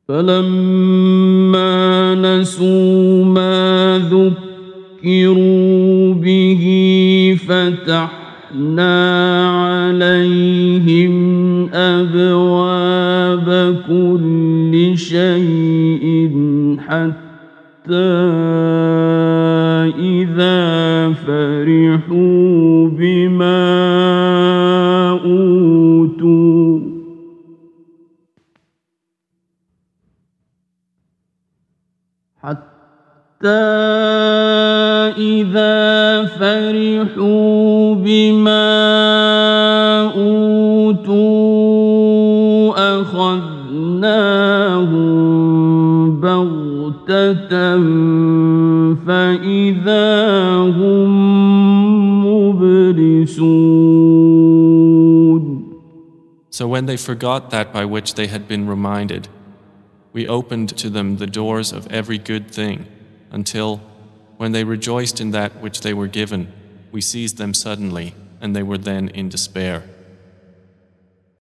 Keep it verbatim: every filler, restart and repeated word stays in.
فلما نسوا ما ذكروا به فتحنا عليهم أبواب كل شيء حتى إذا فرحوا بما أوتوا حتى إذا فرحوا بما أوتوا أخذناهم بغتة فإذا هم مبلسون. So when they forgot that by which they had been reminded, we opened to them the doors of every good thing, until, when they rejoiced in that which they were given, we seized them suddenly, and they were then in despair.